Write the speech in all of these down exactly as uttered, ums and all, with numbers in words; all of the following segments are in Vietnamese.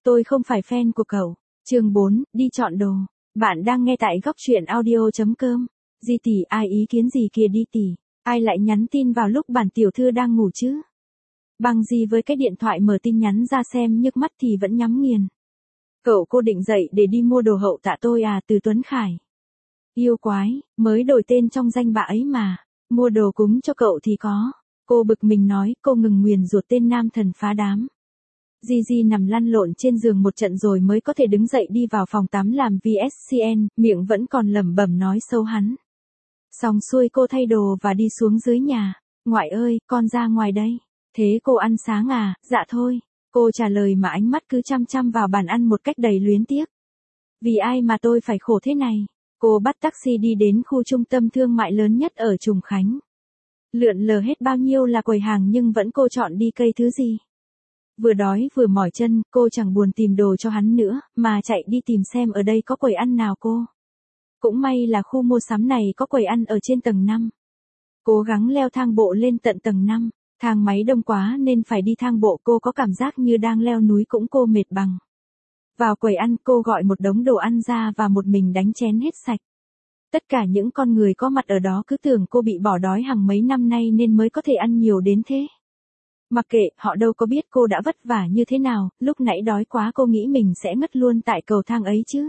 tôi không phải fan của cậu. Chương bốn, đi chọn đồ. Bạn đang nghe tại góc truyện audio chấm com. Di tỷ, ai ý kiến gì kìa đi tỷ, ai lại nhắn tin vào lúc bản tiểu thư đang ngủ chứ? Băng Di với cái điện thoại mở tin nhắn ra xem nhức mắt thì vẫn nhắm nghiền. Cậu cô định dậy để đi mua đồ hậu tạ tôi à, từ Tuấn Khải. Yêu quái, mới đổi tên trong danh bạ ấy mà, mua đồ cúng cho cậu thì có. Cô bực mình nói, cô ngừng nguyền rủa tên nam thần phá đám. Di Di nằm lăn lộn trên giường một trận rồi mới có thể đứng dậy đi vào phòng tắm làm vê ét xê en, miệng vẫn còn lẩm bẩm nói xấu hắn. Xong xuôi cô thay đồ và đi xuống dưới nhà. Ngoại ơi, con ra ngoài đây. Thế cô ăn sáng à? Dạ thôi. Cô trả lời mà ánh mắt cứ chăm chăm vào bàn ăn một cách đầy luyến tiếc. Vì ai mà tôi phải khổ thế này? Cô bắt taxi đi đến khu trung tâm thương mại lớn nhất ở Trùng Khánh. Lượn lờ hết bao nhiêu là quầy hàng nhưng vẫn cô chọn đi cây thứ gì. Vừa đói vừa mỏi chân, cô chẳng buồn tìm đồ cho hắn nữa, mà chạy đi tìm xem ở đây có quầy ăn nào cô. Cũng may là khu mua sắm này có quầy ăn ở trên tầng năm. Cố gắng leo thang bộ lên tận tầng năm, thang máy đông quá nên phải đi thang bộ, cô có cảm giác như đang leo núi cũng cô mệt bằng. Vào quầy ăn cô gọi một đống đồ ăn ra và một mình đánh chén hết sạch. Tất cả những con người có mặt ở đó cứ tưởng cô bị bỏ đói hàng mấy năm nay nên mới có thể ăn nhiều đến thế. Mặc kệ, họ đâu có biết cô đã vất vả như thế nào, lúc nãy đói quá cô nghĩ mình sẽ ngất luôn tại cầu thang ấy chứ.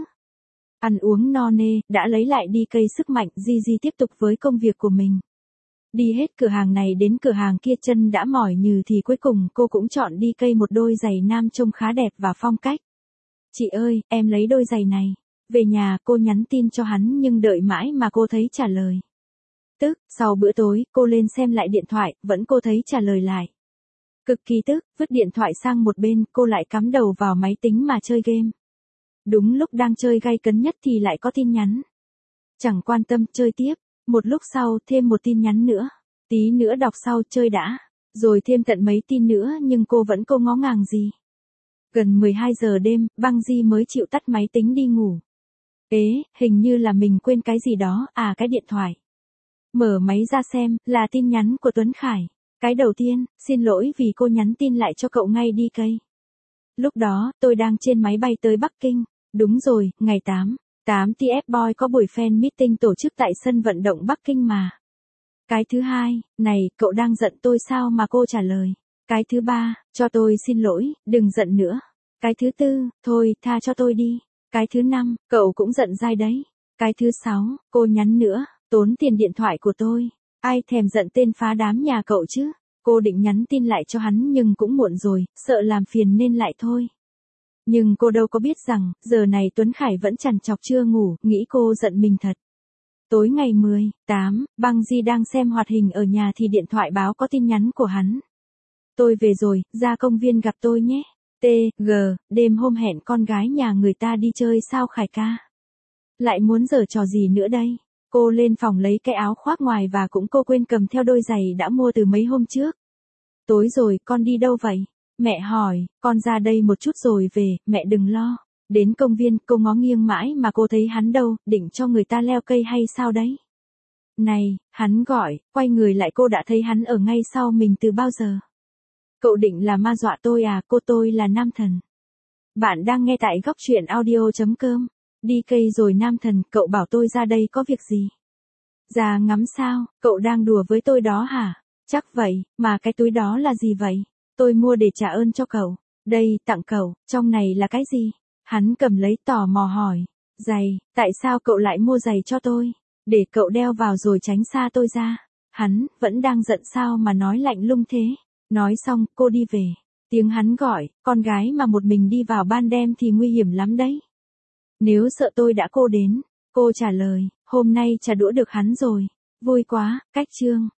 Ăn uống no nê, đã lấy lại đi cây sức mạnh, Di Di tiếp tục với công việc của mình. Đi hết cửa hàng này đến cửa hàng kia chân đã mỏi nhừ thì cuối cùng cô cũng chọn đi cây một đôi giày nam trông khá đẹp và phong cách. Chị ơi, em lấy đôi giày này. Về nhà cô nhắn tin cho hắn nhưng đợi mãi mà cô thấy trả lời. Tức, sau bữa tối, cô lên xem lại điện thoại, vẫn cô thấy trả lời lại. Cực kỳ tức, vứt điện thoại sang một bên, cô lại cắm đầu vào máy tính mà chơi game. Đúng lúc đang chơi gay cấn nhất thì lại có tin nhắn. Chẳng quan tâm, chơi tiếp. Một lúc sau, thêm một tin nhắn nữa. Tí nữa đọc sau, chơi đã. Rồi thêm tận mấy tin nữa nhưng cô vẫn cô ngó ngàng gì. Gần mười hai giờ đêm, Băng Di mới chịu tắt máy tính đi ngủ. Ế, hình như là mình quên cái gì đó, à cái điện thoại. Mở máy ra xem, là tin nhắn của Tuấn Khải. Cái đầu tiên, xin lỗi vì cô nhắn tin lại cho cậu ngay đi cây. Lúc đó, tôi đang trên máy bay tới Bắc Kinh. Đúng rồi, ngày tám, tám tê ép Boy có buổi fan meeting tổ chức tại sân vận động Bắc Kinh mà. Cái thứ hai, này, cậu đang giận tôi sao mà cô trả lời. Cái thứ ba, cho tôi xin lỗi, đừng giận nữa. Cái thứ tư, thôi, tha cho tôi đi. Cái thứ năm, cậu cũng giận dai đấy. Cái thứ sáu, cô nhắn nữa, tốn tiền điện thoại của tôi. Ai thèm giận tên phá đám nhà cậu chứ. Cô định nhắn tin lại cho hắn nhưng cũng muộn rồi, sợ làm phiền nên lại thôi. Nhưng cô đâu có biết rằng, giờ này Tuấn Khải vẫn trằn trọc chưa ngủ, nghĩ cô giận mình thật. Tối ngày mười tám, Băng Di đang xem hoạt hình ở nhà thì điện thoại báo có tin nhắn của hắn. Tôi về rồi, ra công viên gặp tôi nhé. tê giê, đêm hôm hẹn con gái nhà người ta đi chơi sao Khải ca? Lại muốn giở trò gì nữa đây? Cô lên phòng lấy cái áo khoác ngoài và cũng cô quên cầm theo đôi giày đã mua từ mấy hôm trước. Tối rồi, con đi đâu vậy? Mẹ hỏi, con ra đây một chút rồi về, mẹ đừng lo. Đến công viên, cô ngó nghiêng mãi mà cô thấy hắn đâu, định cho người ta leo cây hay sao đấy? Này, hắn gọi, quay người lại cô đã thấy hắn ở ngay sau mình từ bao giờ. Cậu định là ma dọa tôi à, cô tôi là nam thần. Bạn đang nghe tại góc truyện audio chấm com. Đi cây rồi nam thần, cậu bảo tôi ra đây có việc gì? Ra ngắm sao, cậu đang đùa với tôi đó hả? Chắc vậy, mà cái túi đó là gì vậy? Tôi mua để trả ơn cho cậu. Đây, tặng cậu, trong này là cái gì? Hắn cầm lấy tò mò hỏi. Giày, tại sao cậu lại mua giày cho tôi? Để cậu đeo vào rồi tránh xa tôi ra. Hắn, vẫn đang giận sao mà nói lạnh lùng thế? Nói xong, cô đi về. Tiếng hắn gọi, con gái mà một mình đi vào ban đêm thì nguy hiểm lắm đấy. Nếu sợ tôi đã cô đến. Cô trả lời, hôm nay trả đũa được hắn rồi. Vui quá, cách chương.